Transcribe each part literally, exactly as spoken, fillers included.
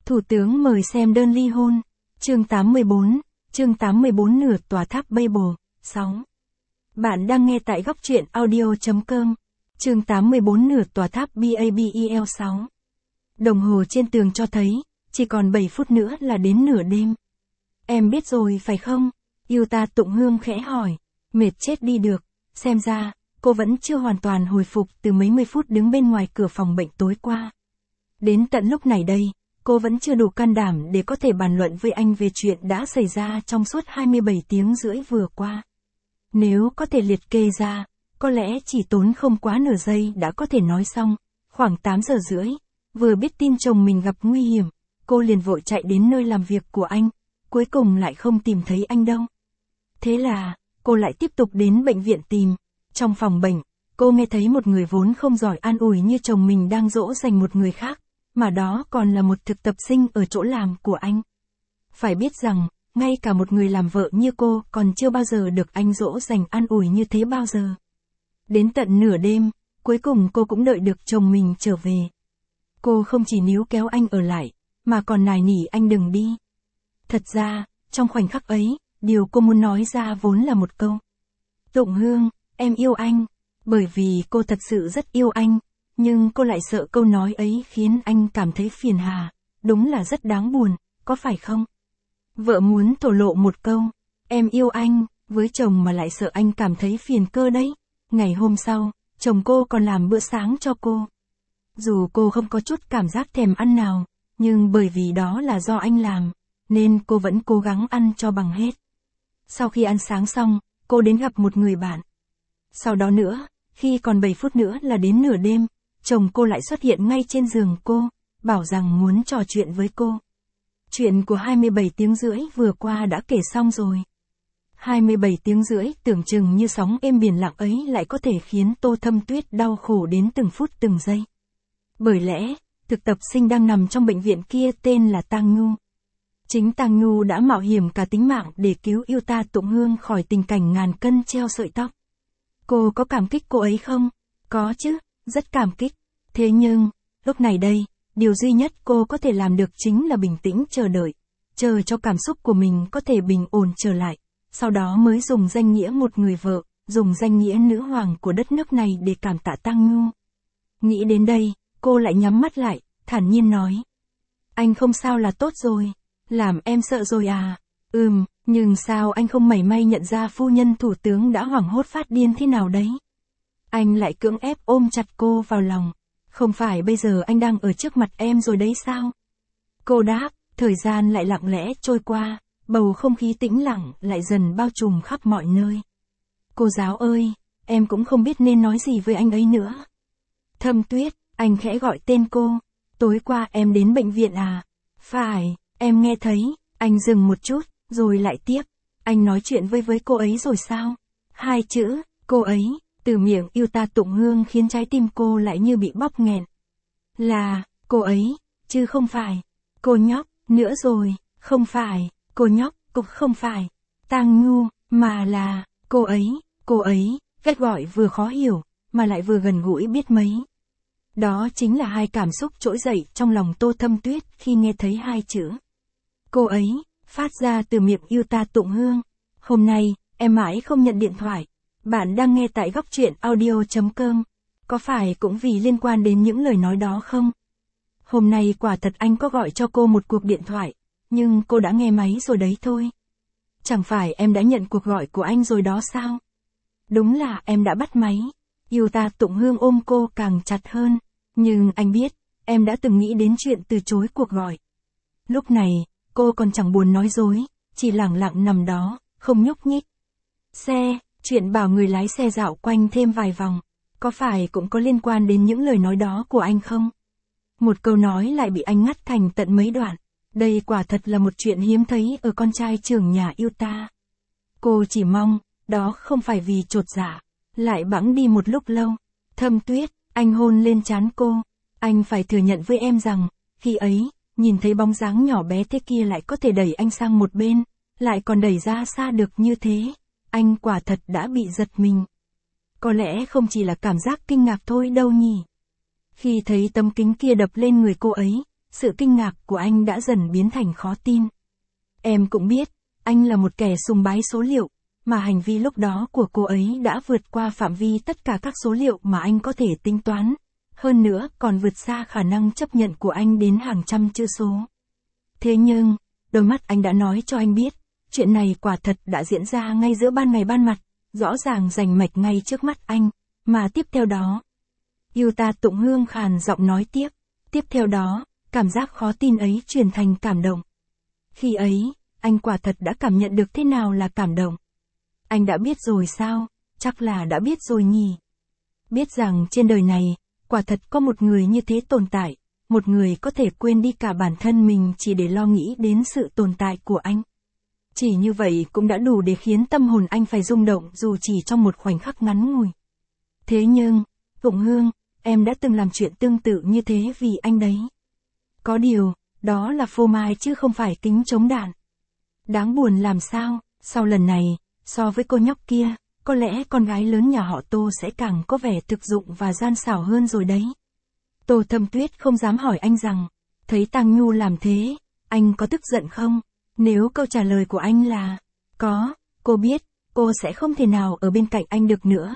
Thủ tướng mời xem đơn ly hôn. Chương tám mươi bốn, chương tám mươi bốn nửa tòa tháp Babel. sáu. Bạn đang nghe tại góc truyện audio chấm com. Chương tám mươi bốn nửa tòa tháp Babel. sáu. Đồng hồ trên tường cho thấy, chỉ còn bảy phút nữa là đến nửa đêm. Em biết rồi phải không? Yuta Tụng Hương khẽ hỏi. Mệt chết đi được, xem ra, cô vẫn chưa hoàn toàn hồi phục từ mấy mươi phút đứng bên ngoài cửa phòng bệnh tối qua. Đến tận lúc này đây, cô vẫn chưa đủ can đảm để có thể bàn luận với anh về chuyện đã xảy ra trong suốt hai mươi bảy tiếng rưỡi vừa qua. Nếu có thể liệt kê ra, có lẽ chỉ tốn không quá nửa giây đã có thể nói xong. Khoảng tám giờ rưỡi, vừa biết tin chồng mình gặp nguy hiểm, cô liền vội chạy đến nơi làm việc của anh, cuối cùng lại không tìm thấy anh đâu. Thế là, cô lại tiếp tục đến bệnh viện tìm. Trong phòng bệnh, cô nghe thấy một người vốn không giỏi an ủi như chồng mình đang dỗ dành một người khác, mà đó còn là một thực tập sinh ở chỗ làm của anh. Phải biết rằng, ngay cả một người làm vợ như cô còn chưa bao giờ được anh dỗ dành an ủi như thế bao giờ. Đến tận nửa đêm, cuối cùng cô cũng đợi được chồng mình trở về. Cô không chỉ níu kéo anh ở lại, mà còn nài nỉ anh đừng đi. Thật ra, trong khoảnh khắc ấy, điều cô muốn nói ra vốn là một câu. Tụng Hương, em yêu anh. Bởi vì cô thật sự rất yêu anh, nhưng cô lại sợ câu nói ấy khiến anh cảm thấy phiền hà. Đúng là rất đáng buồn, có phải không? Vợ muốn thổ lộ một câu, em yêu anh, với chồng mà lại sợ anh cảm thấy phiền cơ đấy. Ngày hôm sau, chồng cô còn làm bữa sáng cho cô. Dù cô không có chút cảm giác thèm ăn nào, nhưng bởi vì đó là do anh làm, nên cô vẫn cố gắng ăn cho bằng hết. Sau khi ăn sáng xong, cô đến gặp một người bạn. Sau đó nữa, khi còn bảy phút nữa là đến nửa đêm, chồng cô lại xuất hiện ngay trên giường cô, bảo rằng muốn trò chuyện với cô. Chuyện của hai mươi bảy tiếng rưỡi vừa qua đã kể xong rồi. hai mươi bảy tiếng rưỡi tưởng chừng như sóng êm biển lặng ấy lại có thể khiến Tô Thâm Tuyết đau khổ đến từng phút từng giây. Bởi lẽ, thực tập sinh đang nằm trong bệnh viện kia tên là Tang Nhu. Chính Tang Nhu đã mạo hiểm cả tính mạng để cứu Yuta Tụng Hương khỏi tình cảnh ngàn cân treo sợi tóc. Cô có cảm kích cô ấy không? Có chứ, rất cảm kích. Thế nhưng, lúc này đây, điều duy nhất cô có thể làm được chính là bình tĩnh chờ đợi, chờ cho cảm xúc của mình có thể bình ổn trở lại, sau đó mới dùng danh nghĩa một người vợ, dùng danh nghĩa nữ hoàng của đất nước này để cảm tạ Tang Nhu. Nghĩ đến đây, cô lại nhắm mắt lại, thản nhiên nói. Anh không sao là tốt rồi. Làm em sợ rồi à? Ừm, nhưng sao anh không mảy may nhận ra phu nhân thủ tướng đã hoảng hốt phát điên thế nào đấy? Anh lại cưỡng ép ôm chặt cô vào lòng. Không phải bây giờ anh đang ở trước mặt em rồi đấy sao? Cô đáp, thời gian lại lặng lẽ trôi qua, bầu không khí tĩnh lặng lại dần bao trùm khắp mọi nơi. Cô giáo ơi, em cũng không biết nên nói gì với anh ấy nữa. Thâm Tuyết, anh khẽ gọi tên cô. Tối qua em đến bệnh viện à? Phải, em nghe thấy. Anh dừng một chút, rồi lại tiếp. Anh nói chuyện với với cô ấy rồi sao? Hai chữ, cô ấy, từ miệng Yuta Tụng Hương khiến trái tim cô lại như bị bóp nghẹn. Là, cô ấy, chứ không phải. Cô nhóc, nữa rồi, không phải, cô nhóc, cũng không phải. Tang Nhu, mà là, cô ấy, cô ấy, cách gọi vừa khó hiểu, mà lại vừa gần gũi biết mấy. Đó chính là hai cảm xúc trỗi dậy trong lòng Tô Thâm Tuyết khi nghe thấy hai chữ. Cô ấy, phát ra từ miệng Yuta Tụng Hương. Hôm nay, em mãi không nhận điện thoại. Bạn đang nghe tại góc truyện audio chấm com. Có phải cũng vì liên quan đến những lời nói đó không? Hôm nay quả thật anh có gọi cho cô một cuộc điện thoại, nhưng cô đã nghe máy rồi đấy thôi. Chẳng phải em đã nhận cuộc gọi của anh rồi đó sao? Đúng là em đã bắt máy. Yuta Tụng Hương ôm cô càng chặt hơn. Nhưng anh biết, em đã từng nghĩ đến chuyện từ chối cuộc gọi. Lúc này, cô còn chẳng buồn nói dối, chỉ lẳng lặng nằm đó, không nhúc nhích. Xe, chuyện bảo người lái xe dạo quanh thêm vài vòng, có phải cũng có liên quan đến những lời nói đó của anh không? Một câu nói lại bị anh ngắt thành tận mấy đoạn. Đây quả thật là một chuyện hiếm thấy ở con trai trưởng nhà Yuta. Cô chỉ mong, đó không phải vì chột dạ. Lại bẵng đi một lúc lâu. Thâm Tuyết, anh hôn lên trán cô. Anh phải thừa nhận với em rằng, khi ấy, nhìn thấy bóng dáng nhỏ bé thế kia lại có thể đẩy anh sang một bên, lại còn đẩy ra xa được như thế. Anh quả thật đã bị giật mình. Có lẽ không chỉ là cảm giác kinh ngạc thôi đâu nhỉ. Khi thấy tấm kính kia đập lên người cô ấy, sự kinh ngạc của anh đã dần biến thành khó tin. Em cũng biết, anh là một kẻ sùng bái số liệu, mà hành vi lúc đó của cô ấy đã vượt qua phạm vi tất cả các số liệu mà anh có thể tính toán. Hơn nữa còn vượt xa khả năng chấp nhận của anh đến hàng trăm chữ số. Thế nhưng, đôi mắt anh đã nói cho anh biết, chuyện này quả thật đã diễn ra ngay giữa ban ngày ban mặt, rõ ràng rành mạch ngay trước mắt anh, mà tiếp theo đó. Yuta Tụng Hương khàn giọng nói tiếp, tiếp theo đó, cảm giác khó tin ấy chuyển thành cảm động. Khi ấy, anh quả thật đã cảm nhận được thế nào là cảm động. Anh đã biết rồi sao, chắc là đã biết rồi nhỉ. Biết rằng trên đời này, quả thật có một người như thế tồn tại, một người có thể quên đi cả bản thân mình chỉ để lo nghĩ đến sự tồn tại của anh. Chỉ như vậy cũng đã đủ để khiến tâm hồn anh phải rung động dù chỉ trong một khoảnh khắc ngắn ngủi. Thế nhưng, Tụng Hương, em đã từng làm chuyện tương tự như thế vì anh đấy. Có điều, đó là phô mai chứ không phải kính chống đạn. Đáng buồn làm sao, sau lần này, so với cô nhóc kia, có lẽ con gái lớn nhà họ Tô sẽ càng có vẻ thực dụng và gian xảo hơn rồi đấy. Tô Thâm Tuyết không dám hỏi anh rằng, thấy Tang Nhu làm thế, anh có tức giận không? Nếu câu trả lời của anh là, có, cô biết, cô sẽ không thể nào ở bên cạnh anh được nữa.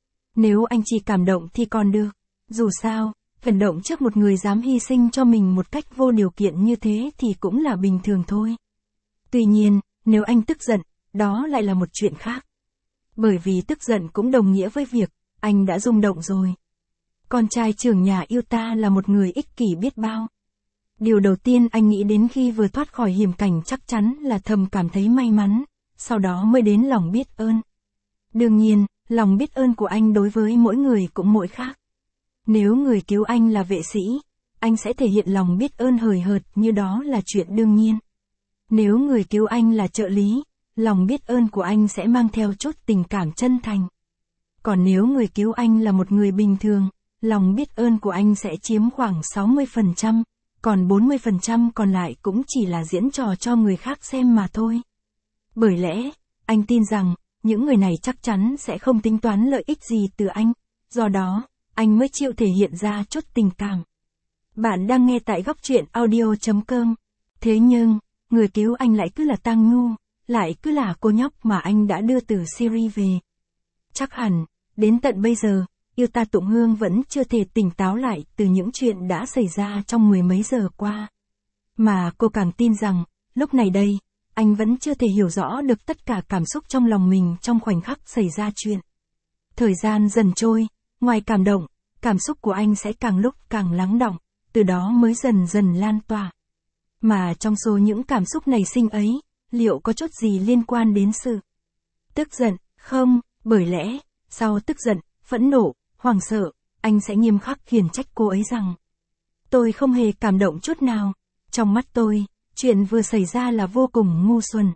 Nếu anh chỉ cảm động thì còn được, dù sao, phấn động trước một người dám hy sinh cho mình một cách vô điều kiện như thế thì cũng là bình thường thôi. Tuy nhiên, nếu anh tức giận, đó lại là một chuyện khác. Bởi vì tức giận cũng đồng nghĩa với việc, anh đã rung động rồi. Con trai trưởng nhà Yuta là một người ích kỷ biết bao. Điều đầu tiên anh nghĩ đến khi vừa thoát khỏi hiểm cảnh chắc chắn là thầm cảm thấy may mắn, sau đó mới đến lòng biết ơn. Đương nhiên, lòng biết ơn của anh đối với mỗi người cũng mỗi khác. Nếu người cứu anh là vệ sĩ, anh sẽ thể hiện lòng biết ơn hời hợt như đó là chuyện đương nhiên. Nếu người cứu anh là trợ lý, lòng biết ơn của anh sẽ mang theo chút tình cảm chân thành. Còn nếu người cứu anh là một người bình thường, lòng biết ơn của anh sẽ chiếm khoảng sáu mươi phần trăm, còn bốn mươi phần trăm còn lại cũng chỉ là diễn trò cho người khác xem mà thôi. Bởi lẽ, anh tin rằng, những người này chắc chắn sẽ không tính toán lợi ích gì từ anh, do đó, anh mới chịu thể hiện ra chút tình cảm. Bạn đang nghe tại góc truyện audio chấm com. Thế nhưng, người cứu anh lại cứ là Tang Nhu, lại cứ là cô nhóc mà anh đã đưa từ Syria về. Chắc hẳn, đến tận bây giờ, Yuta Tụng Hương vẫn chưa thể tỉnh táo lại từ những chuyện đã xảy ra trong mười mấy giờ qua. Mà cô càng tin rằng, lúc này đây, anh vẫn chưa thể hiểu rõ được tất cả cảm xúc trong lòng mình trong khoảnh khắc xảy ra chuyện. Thời gian dần trôi, ngoài cảm động, cảm xúc của anh sẽ càng lúc càng lắng đọng, từ đó mới dần dần lan tỏa. Mà trong số những cảm xúc nảy sinh ấy, liệu có chút gì liên quan đến sự tức giận, không, bởi lẽ, sau tức giận, phẫn nộ, hoảng sợ, anh sẽ nghiêm khắc khiển trách cô ấy rằng, tôi không hề cảm động chút nào, trong mắt tôi, chuyện vừa xảy ra là vô cùng ngu xuẩn.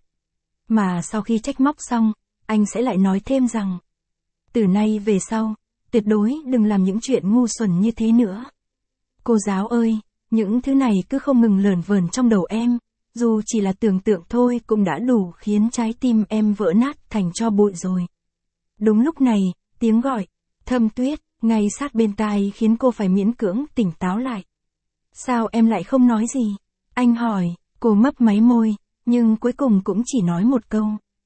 Mà sau khi trách móc xong, anh sẽ lại nói thêm rằng, từ nay về sau, tuyệt đối đừng làm những chuyện ngu xuẩn như thế nữa. Cô giáo ơi, những thứ này cứ không ngừng lởn vởn trong đầu em, dù chỉ là tưởng tượng thôi cũng đã đủ khiến trái tim em vỡ nát thành tro bụi rồi. Đúng lúc này, tiếng gọi, Thâm Tuyết, ngay sát bên tai khiến cô phải miễn cưỡng tỉnh táo lại. Sao em lại không nói gì? Anh hỏi, cô mấp máy môi, nhưng cuối cùng cũng chỉ nói một câu.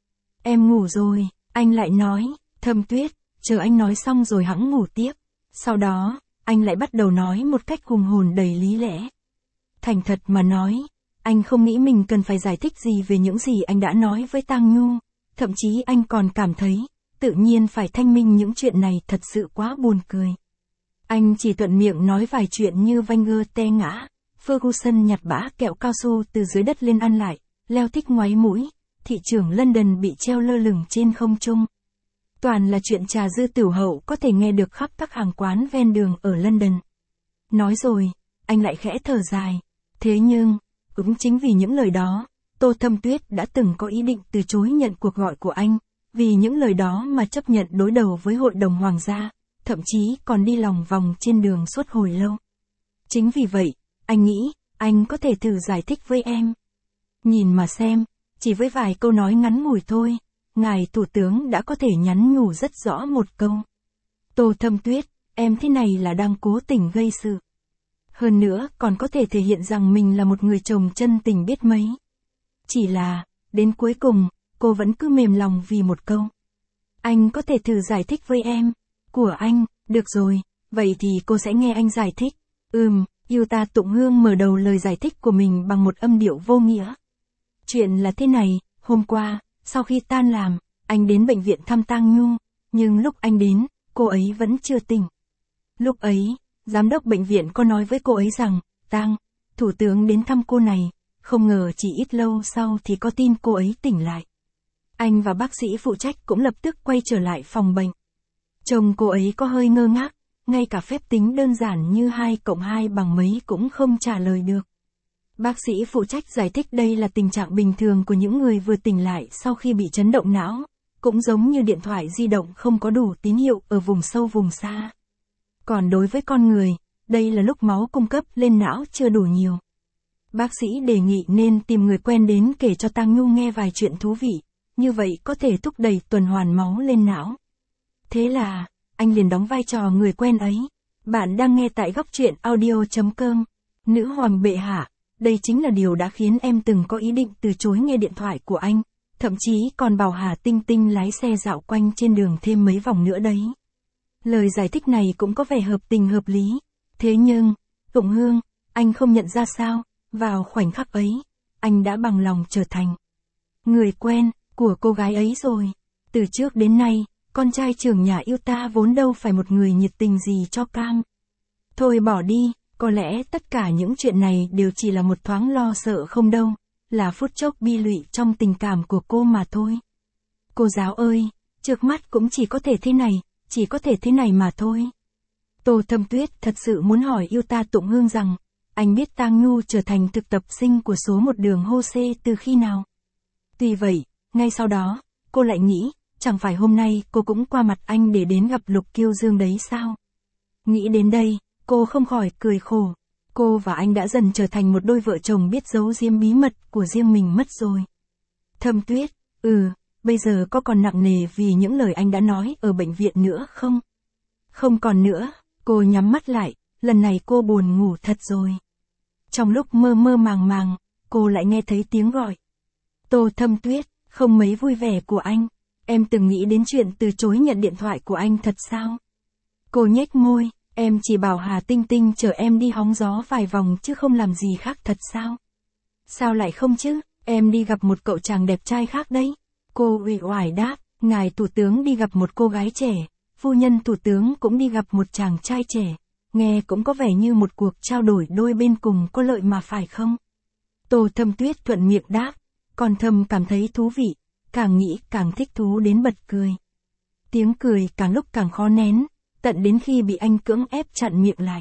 Em ngủ rồi, anh lại nói, Thâm Tuyết, chờ anh nói xong rồi hẵng ngủ tiếp. Sau đó, anh lại bắt đầu nói một cách hùng hồn đầy lý lẽ. Thành thật mà nói, anh không nghĩ mình cần phải giải thích gì về những gì anh đã nói với Tang Nhu, thậm chí anh còn cảm thấy, tự nhiên phải thanh minh những chuyện này thật sự quá buồn cười. Anh chỉ thuận miệng nói vài chuyện như Wenger té ngã, Ferguson nhặt bã kẹo cao su từ dưới đất lên ăn lại, Leo thích ngoáy mũi, thị trưởng London bị treo lơ lửng trên không trung. Toàn là chuyện trà dư tửu hậu có thể nghe được khắp các hàng quán ven đường ở London. Nói rồi, anh lại khẽ thở dài. Thế nhưng, cũng chính vì những lời đó, Tô Thâm Tuyết đã từng có ý định từ chối nhận cuộc gọi của anh, vì những lời đó mà chấp nhận đối đầu với hội đồng hoàng gia, thậm chí còn đi lòng vòng trên đường suốt hồi lâu. Chính vì vậy, anh nghĩ, anh có thể thử giải thích với em. Nhìn mà xem, chỉ với vài câu nói ngắn ngủi thôi, ngài thủ tướng đã có thể nhắn nhủ rất rõ một câu. Tô Thâm Tuyết, em thế này là đang cố tình gây sự. Hơn nữa còn có thể thể hiện rằng mình là một người chồng chân tình biết mấy. Chỉ là, đến cuối cùng, cô vẫn cứ mềm lòng vì một câu. Anh có thể thử giải thích với em. Của anh, được rồi, vậy thì cô sẽ nghe anh giải thích. Ừm, Yuta Tụng Hương mở đầu lời giải thích của mình bằng một âm điệu vô nghĩa. Chuyện là thế này, hôm qua, sau khi tan làm, anh đến bệnh viện thăm Tang Nhu, nhưng lúc anh đến, cô ấy vẫn chưa tỉnh. Lúc ấy, giám đốc bệnh viện có nói với cô ấy rằng, Tang, thủ tướng đến thăm cô này, không ngờ chỉ ít lâu sau thì có tin cô ấy tỉnh lại. Anh và bác sĩ phụ trách cũng lập tức quay trở lại phòng bệnh. Chồng cô ấy có hơi ngơ ngác, ngay cả phép tính đơn giản như hai cộng hai bằng mấy cũng không trả lời được. Bác sĩ phụ trách giải thích đây là tình trạng bình thường của những người vừa tỉnh lại sau khi bị chấn động não, cũng giống như điện thoại di động không có đủ tín hiệu ở vùng sâu vùng xa. Còn đối với con người, đây là lúc máu cung cấp lên não chưa đủ nhiều. Bác sĩ đề nghị nên tìm người quen đến kể cho Tang Nhu nghe vài chuyện thú vị, như vậy có thể thúc đẩy tuần hoàn máu lên não. Thế là, anh liền đóng vai trò người quen ấy. Bạn đang nghe tại góc truyện audio chấm com. Nữ hoàng bệ hạ, đây chính là điều đã khiến em từng có ý định từ chối nghe điện thoại của anh, thậm chí còn bảo Hà Tinh Tinh lái xe dạo quanh trên đường thêm mấy vòng nữa đấy. Lời giải thích này cũng có vẻ hợp tình hợp lý. Thế nhưng, Tụng Hương, anh không nhận ra sao, vào khoảnh khắc ấy, anh đã bằng lòng trở thành người quen của cô gái ấy rồi. Từ trước đến nay, con trai trưởng nhà Yuta vốn đâu phải một người nhiệt tình gì cho Cam. Thôi bỏ đi, có lẽ tất cả những chuyện này đều chỉ là một thoáng lo sợ không đâu, là phút chốc bi lụy trong tình cảm của cô mà thôi. Cô giáo ơi, trước mắt cũng chỉ có thể thế này, chỉ có thể thế này mà thôi. Tô Thâm Tuyết thật sự muốn hỏi Yuta Tụng Hương rằng, anh biết Tang Nhu trở thành thực tập sinh của số một đường Hose từ khi nào? Tuy vậy, ngay sau đó, cô lại nghĩ, chẳng phải hôm nay cô cũng qua mặt anh để đến gặp Lục Kiêu Dương đấy sao? Nghĩ đến đây, cô không khỏi cười khổ. Cô và anh đã dần trở thành một đôi vợ chồng biết giấu giếm bí mật của riêng mình mất rồi. Thâm Tuyết, ừ, bây giờ có còn nặng nề vì những lời anh đã nói ở bệnh viện nữa không? Không còn nữa, cô nhắm mắt lại, lần này cô buồn ngủ thật rồi. Trong lúc mơ mơ màng màng, cô lại nghe thấy tiếng gọi. Tô Thâm Tuyết, không mấy vui vẻ của anh. Em từng nghĩ đến chuyện từ chối nhận điện thoại của anh thật sao? Cô nhếch môi, em chỉ bảo Hà Tinh Tinh chở em đi hóng gió vài vòng chứ không làm gì khác thật sao? Sao lại không chứ, em đi gặp một cậu chàng đẹp trai khác đấy. Cô uể oải đáp, ngài thủ tướng đi gặp một cô gái trẻ, phu nhân thủ tướng cũng đi gặp một chàng trai trẻ. Nghe cũng có vẻ như một cuộc trao đổi đôi bên cùng có lợi mà phải không? Tô Thâm Tuyết thuận miệng đáp, còn thầm cảm thấy thú vị, càng nghĩ càng thích thú đến bật cười. Tiếng cười càng lúc càng khó nén, tận đến khi bị anh cưỡng ép chặn miệng lại.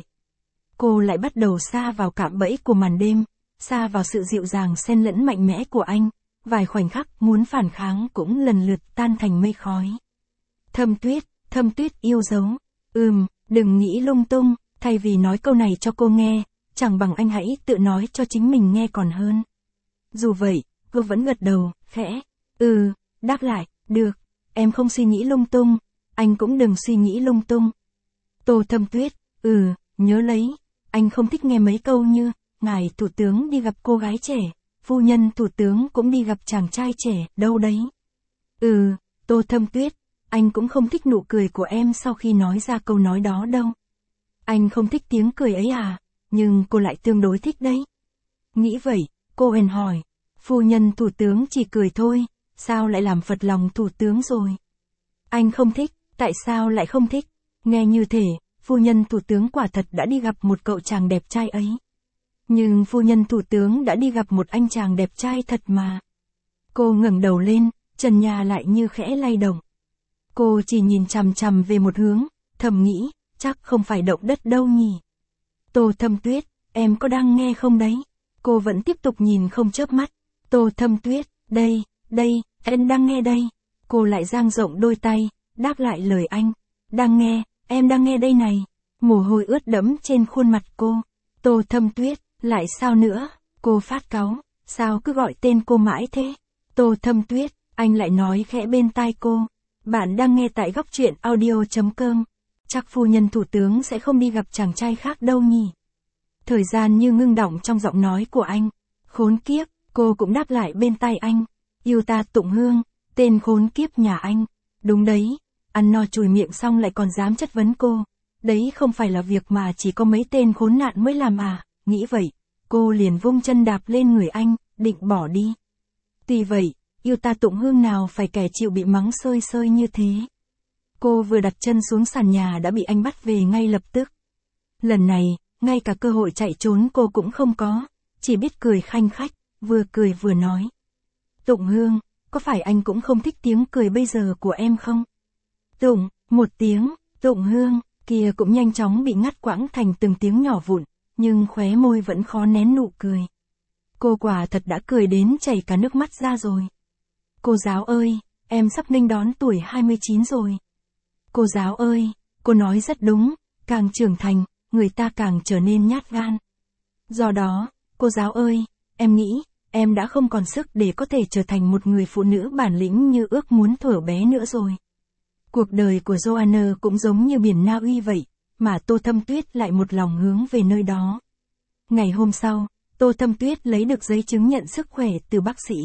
Cô lại bắt đầu sa vào cạm bẫy của màn đêm, sa vào sự dịu dàng xen lẫn mạnh mẽ của anh, vài khoảnh khắc muốn phản kháng cũng lần lượt tan thành mây khói. Thâm Tuyết, Thâm Tuyết yêu dấu, ừm, đừng nghĩ lung tung, thay vì nói câu này cho cô nghe, chẳng bằng anh hãy tự nói cho chính mình nghe còn hơn. Dù vậy, cô vẫn gật đầu, khẽ, ừ, đáp lại, được, em không suy nghĩ lung tung, anh cũng đừng suy nghĩ lung tung. Tô Thâm Tuyết, ừ, nhớ lấy, anh không thích nghe mấy câu như, ngài thủ tướng đi gặp cô gái trẻ, phu nhân thủ tướng cũng đi gặp chàng trai trẻ, đâu đấy. Ừ, Tô Thâm Tuyết, anh cũng không thích nụ cười của em sau khi nói ra câu nói đó đâu. Anh không thích tiếng cười ấy à, nhưng cô lại tương đối thích đấy. Nghĩ vậy, cô hèn hỏi, phu nhân thủ tướng chỉ cười thôi, sao lại làm phật lòng thủ tướng rồi? Anh không thích, tại sao lại không thích? Nghe như thể, phu nhân thủ tướng quả thật đã đi gặp một cậu chàng đẹp trai ấy. Nhưng phu nhân thủ tướng đã đi gặp một anh chàng đẹp trai thật mà. Cô ngẩng đầu lên, trần nhà lại như khẽ lay động. Cô chỉ nhìn chằm chằm về một hướng, thầm nghĩ, chắc không phải động đất đâu nhỉ. Tô Thâm Tuyết, em có đang nghe không đấy? Cô vẫn tiếp tục nhìn không chớp mắt. Tô Thâm Tuyết, đây, đây, em đang nghe đây. Cô lại dang rộng đôi tay, đáp lại lời anh. Đang nghe, em đang nghe đây này. Mồ hôi ướt đẫm trên khuôn mặt cô. Tô Thâm Tuyết, lại sao nữa? Cô phát cáu, sao cứ gọi tên cô mãi thế? Tô Thâm Tuyết, anh lại nói khẽ bên tai cô. Bạn đang nghe tại góc truyện audio chấm com. Chắc phu nhân thủ tướng sẽ không đi gặp chàng trai khác đâu nhỉ. Thời gian như ngưng đọng trong giọng nói của anh. Khốn kiếp, cô cũng đáp lại bên tai anh. Yêu ta Tụng Hương, tên khốn kiếp nhà anh. Đúng đấy, ăn no chùi miệng xong lại còn dám chất vấn cô. Đấy không phải là việc mà chỉ có mấy tên khốn nạn mới làm à, nghĩ vậy. Cô liền vung chân đạp lên người anh, định bỏ đi. Tuy vậy, yêu ta Tụng Hương nào phải kẻ chịu bị mắng sơi sơi như thế. Cô vừa đặt chân xuống sàn nhà đã bị anh bắt về ngay lập tức. Lần này, ngay cả cơ hội chạy trốn cô cũng không có, chỉ biết cười khanh khách, vừa cười vừa nói. Tụng Hương, có phải anh cũng không thích tiếng cười bây giờ của em không? Tụng, một tiếng, Tụng Hương, kia cũng nhanh chóng bị ngắt quãng thành từng tiếng nhỏ vụn, nhưng khóe môi vẫn khó nén nụ cười. Cô quả thật đã cười đến chảy cả nước mắt ra rồi. Cô giáo ơi, em sắp nghênh đón tuổi hai mươi chín rồi. Cô giáo ơi, cô nói rất đúng, càng trưởng thành, người ta càng trở nên nhát gan. Do đó, cô giáo ơi, em nghĩ, em đã không còn sức để có thể trở thành một người phụ nữ bản lĩnh như ước muốn thuở bé nữa rồi. Cuộc đời của Joanna cũng giống như biển Na Uy vậy, mà Tô Thâm Tuyết lại một lòng hướng về nơi đó. Ngày hôm sau, Tô Thâm Tuyết lấy được giấy chứng nhận sức khỏe từ bác sĩ.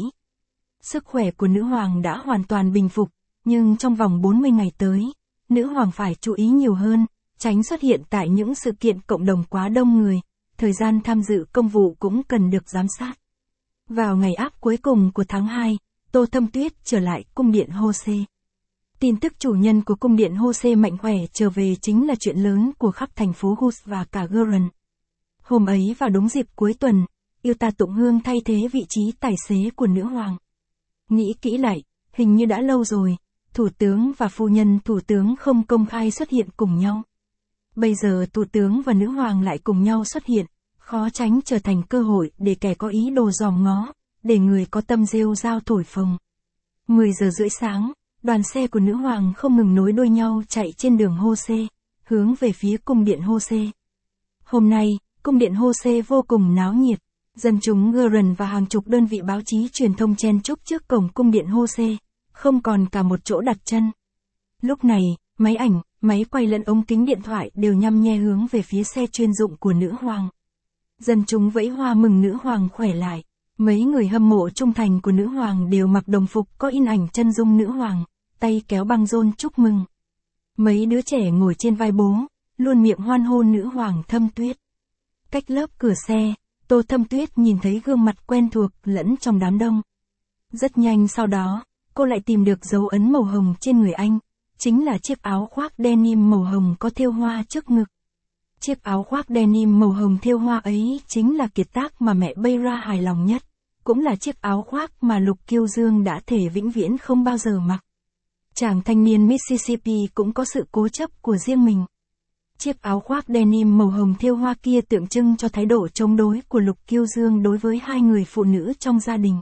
Sức khỏe của nữ hoàng đã hoàn toàn bình phục, nhưng trong vòng bốn mươi ngày tới, nữ hoàng phải chú ý nhiều hơn, tránh xuất hiện tại những sự kiện cộng đồng quá đông người, thời gian tham dự công vụ cũng cần được giám sát. Vào ngày áp cuối cùng của tháng hai, Tô Thâm Tuyết trở lại cung điện Jose. Tin tức chủ nhân của cung điện Jose mạnh khỏe trở về chính là chuyện lớn của khắp thành phố Gus và cả Guren. Hôm ấy vào đúng dịp cuối tuần, yêu ta Tụng Hương thay thế vị trí tài xế của nữ hoàng. Nghĩ kỹ lại, hình như đã lâu rồi, thủ tướng và phu nhân thủ tướng không công khai xuất hiện cùng nhau. Bây giờ thủ tướng và nữ hoàng lại cùng nhau xuất hiện, khó tránh trở thành cơ hội để kẻ có ý đồ dòm ngó, để người có tâm rêu rao thổi phồng. mười giờ rưỡi sáng, đoàn xe của nữ hoàng không ngừng nối đuôi nhau chạy trên đường Jose, hướng về phía cung điện Jose. Hôm nay, cung điện Jose vô cùng náo nhiệt, dân chúng Guren và hàng chục đơn vị báo chí truyền thông chen chúc trước cổng cung điện Jose, không còn cả một chỗ đặt chân. Lúc này, máy ảnh, máy quay lẫn ống kính điện thoại đều nhăm nhe hướng về phía xe chuyên dụng của nữ hoàng. Dân chúng vẫy hoa mừng nữ hoàng khỏe lại. Mấy người hâm mộ trung thành của nữ hoàng đều mặc đồng phục có in ảnh chân dung nữ hoàng, tay kéo băng rôn chúc mừng. Mấy đứa trẻ ngồi trên vai bố, luôn miệng hoan hô nữ hoàng Thâm Tuyết. Cách lớp cửa xe, Tô Thâm Tuyết nhìn thấy gương mặt quen thuộc lẫn trong đám đông. Rất nhanh sau đó, cô lại tìm được dấu ấn màu hồng trên người anh, chính là chiếc áo khoác denim màu hồng có thêu hoa trước ngực. Chiếc áo khoác denim màu hồng thêu hoa ấy chính là kiệt tác mà mẹ Beira hài lòng nhất, cũng là chiếc áo khoác mà Lục Kiêu Dương đã thề vĩnh viễn không bao giờ mặc. Chàng thanh niên Mississippi cũng có sự cố chấp của riêng mình. Chiếc áo khoác denim màu hồng thêu hoa kia tượng trưng cho thái độ chống đối của Lục Kiêu Dương đối với hai người phụ nữ trong gia đình.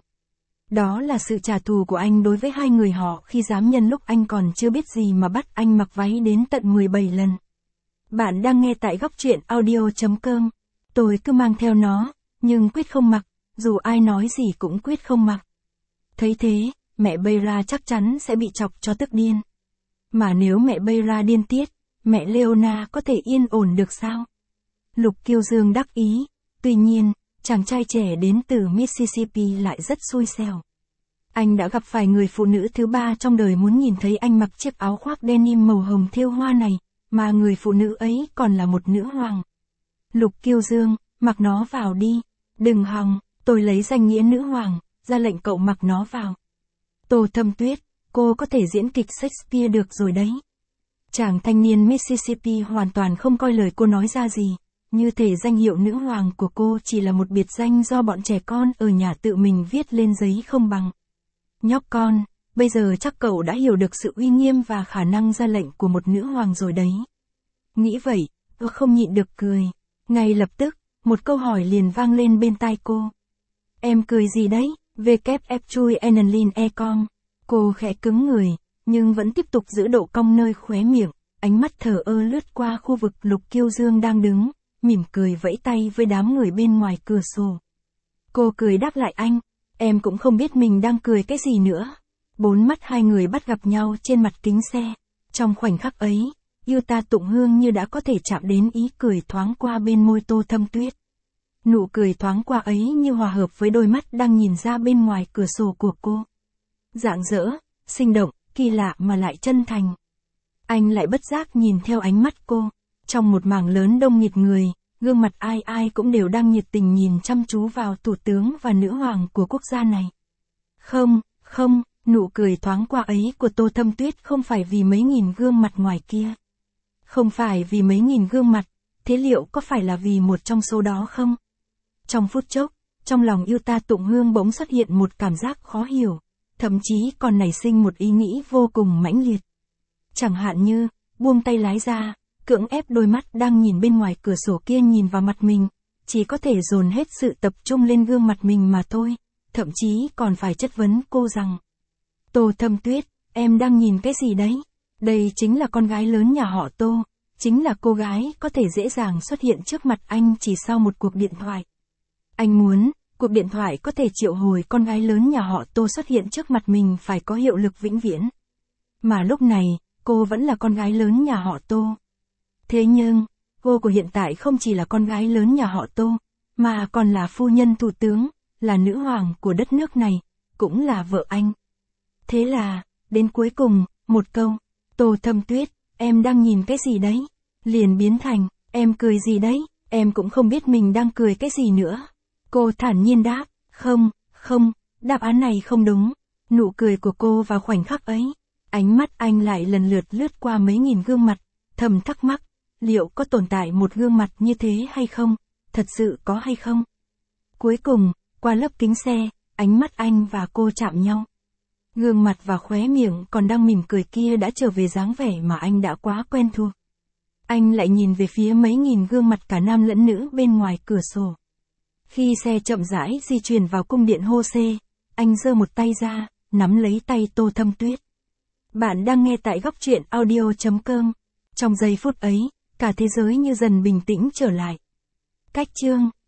Đó là sự trả thù của anh đối với hai người họ khi dám nhân lúc anh còn chưa biết gì mà bắt anh mặc váy đến tận mười bảy lần. Bạn đang nghe tại góc truyện audio chấm com. Tôi cứ mang theo nó, nhưng quyết không mặc, dù ai nói gì cũng quyết không mặc. Thấy thế, mẹ Beira chắc chắn sẽ bị chọc cho tức điên. Mà nếu mẹ Beira điên tiết, mẹ Leona có thể yên ổn được sao? Lục Kiêu Dương đắc ý, tuy nhiên, chàng trai trẻ đến từ Mississippi lại rất xui xẻo. Anh đã gặp phải người phụ nữ thứ ba trong đời muốn nhìn thấy anh mặc chiếc áo khoác denim màu hồng thêu hoa này, mà người phụ nữ ấy còn là một nữ hoàng. Lục Kiêu Dương, mặc nó vào đi. Đừng hòng, tôi lấy danh nghĩa nữ hoàng, ra lệnh cậu mặc nó vào. Tô Thâm Tuyết, cô có thể diễn kịch Shakespeare được rồi đấy. Chàng thanh niên Mississippi hoàn toàn không coi lời cô nói ra gì, như thể danh hiệu nữ hoàng của cô chỉ là một biệt danh do bọn trẻ con ở nhà tự mình viết lên giấy không bằng. Nhóc con, bây giờ chắc cậu đã hiểu được sự uy nghiêm và khả năng ra lệnh của một nữ hoàng rồi đấy. Nghĩ vậy, tôi không nhịn được cười. Ngay lập tức, một câu hỏi liền vang lên bên tai cô. Em cười gì đấy? vê kép ép chui enlin e con. Cô khẽ cứng người, nhưng vẫn tiếp tục giữ độ cong nơi khóe miệng, ánh mắt thờ ơ lướt qua khu vực Lục Kiêu Dương đang đứng, mỉm cười vẫy tay với đám người bên ngoài cửa sổ. Cô cười đáp lại anh, em cũng không biết mình đang cười cái gì nữa. Bốn mắt hai người bắt gặp nhau trên mặt kính xe. Trong khoảnh khắc ấy, yêu ta Tụng Hương như đã có thể chạm đến ý cười thoáng qua bên môi Tô Thâm Tuyết. nụ cười thoáng qua ấy như hòa hợp với đôi mắt đang nhìn ra bên ngoài cửa sổ của cô. Rạng rỡ, sinh động, kỳ lạ mà lại chân thành. Anh lại bất giác nhìn theo ánh mắt cô. Trong một mảng lớn đông nghịt người, gương mặt ai ai cũng đều đang nhiệt tình nhìn chăm chú vào thủ tướng và nữ hoàng của quốc gia này. Không, không, nụ cười thoáng qua ấy của Tô Thâm Tuyết không phải vì mấy nghìn gương mặt ngoài kia. Không phải vì mấy nghìn gương mặt, thế liệu có phải là vì một trong số đó không? Trong phút chốc, trong lòng yêu ta Tụng Hương bỗng xuất hiện một cảm giác khó hiểu, thậm chí còn nảy sinh một ý nghĩ vô cùng mãnh liệt. Chẳng hạn như, buông tay lái ra, cưỡng ép đôi mắt đang nhìn bên ngoài cửa sổ kia nhìn vào mặt mình, chỉ có thể dồn hết sự tập trung lên gương mặt mình mà thôi, thậm chí còn phải chất vấn cô rằng: Tô Thâm Tuyết, em đang nhìn cái gì đấy? Đây chính là con gái lớn nhà họ Tô, chính là cô gái có thể dễ dàng xuất hiện trước mặt anh chỉ sau một cuộc điện thoại. Anh muốn, cuộc điện thoại có thể triệu hồi con gái lớn nhà họ Tô xuất hiện trước mặt mình phải có hiệu lực vĩnh viễn. Mà lúc này, cô vẫn là con gái lớn nhà họ Tô. Thế nhưng, cô của hiện tại không chỉ là con gái lớn nhà họ Tô, mà còn là phu nhân thủ tướng, là nữ hoàng của đất nước này, cũng là vợ anh. Thế là, đến cuối cùng, một câu, Tô Thâm Tuyết, em đang nhìn cái gì đấy? Liền biến thành, em cười gì đấy? Em cũng không biết mình đang cười cái gì nữa. Cô thản nhiên đáp, không, không, đáp án này không đúng. Nụ cười của cô vào khoảnh khắc ấy, ánh mắt anh lại lần lượt lướt qua mấy nghìn gương mặt, thầm thắc mắc, liệu có tồn tại một gương mặt như thế hay không? Thật sự có hay không? Cuối cùng, qua lớp kính xe, ánh mắt anh và cô chạm nhau. Gương mặt và khóe miệng còn đang mỉm cười kia đã trở về dáng vẻ mà anh đã quá quen thuộc. Anh lại nhìn về phía mấy nghìn gương mặt cả nam lẫn nữ bên ngoài cửa sổ. Khi xe chậm rãi di chuyển vào cung điện Hô Xê, anh giơ một tay ra, nắm lấy tay Tô Thâm Tuyết. Bạn đang nghe tại góc truyện audio chấm com. Trong giây phút ấy, cả thế giới như dần bình tĩnh trở lại. Cách chương